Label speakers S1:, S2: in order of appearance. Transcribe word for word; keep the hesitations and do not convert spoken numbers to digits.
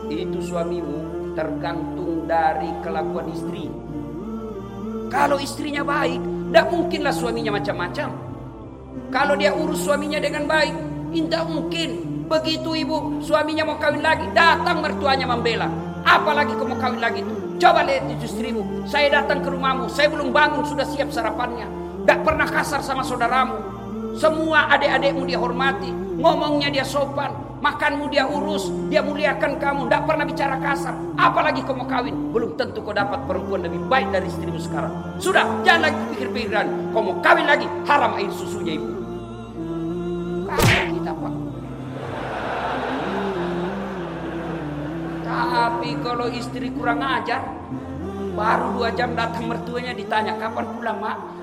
S1: Itu suamimu tergantung dari kelakuan istri. Kalau istrinya baik, tidak mungkinlah suaminya macam-macam. Kalau dia urus suaminya dengan baik, tidak mungkin. Begitu ibu suaminya mau kawin lagi, datang mertuanya membela. Apalagi kau mau kawin lagi tuh. Coba lihat itu istrimu. Saya datang ke rumahmu, saya belum bangun sudah siap sarapannya. Tidak pernah kasar sama saudaramu. Semua adik-adikmu dia hormati. Ngomongnya dia sopan. Makanmu dia urus. Dia muliakan kamu. Tidak pernah bicara kasar. Apalagi kau mau kawin. Belum tentu kau dapat perempuan lebih baik dari istrimu sekarang. Sudah, jangan lagi pikir-pikiran. Kau mau kawin lagi, haram air susunya ibu. Kalau kita pak. Tapi kalau istri kurang ajar, baru dua jam datang mertuanya ditanya kapan pulang mak.